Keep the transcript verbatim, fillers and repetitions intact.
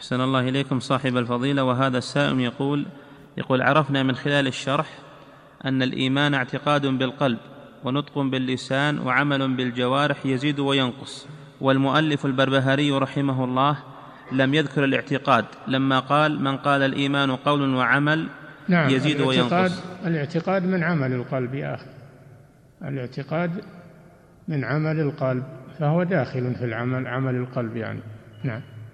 أحسن الله إليكم صاحب الفضيلة. وهذا السائل يقول يقول عرفنا من خلال الشرح أن الإيمان اعتقاد بالقلب ونطق باللسان وعمل بالجوارح يزيد وينقص، والمؤلف البربهاري رحمه الله لم يذكر الاعتقاد لما قال من قال الإيمان قول وعمل نعم يزيد الاعتقاد وينقص. الاعتقاد من عمل القلب يا أخي، الاعتقاد من عمل القلب، فهو داخل في العمل، عمل القلب يعني. نعم.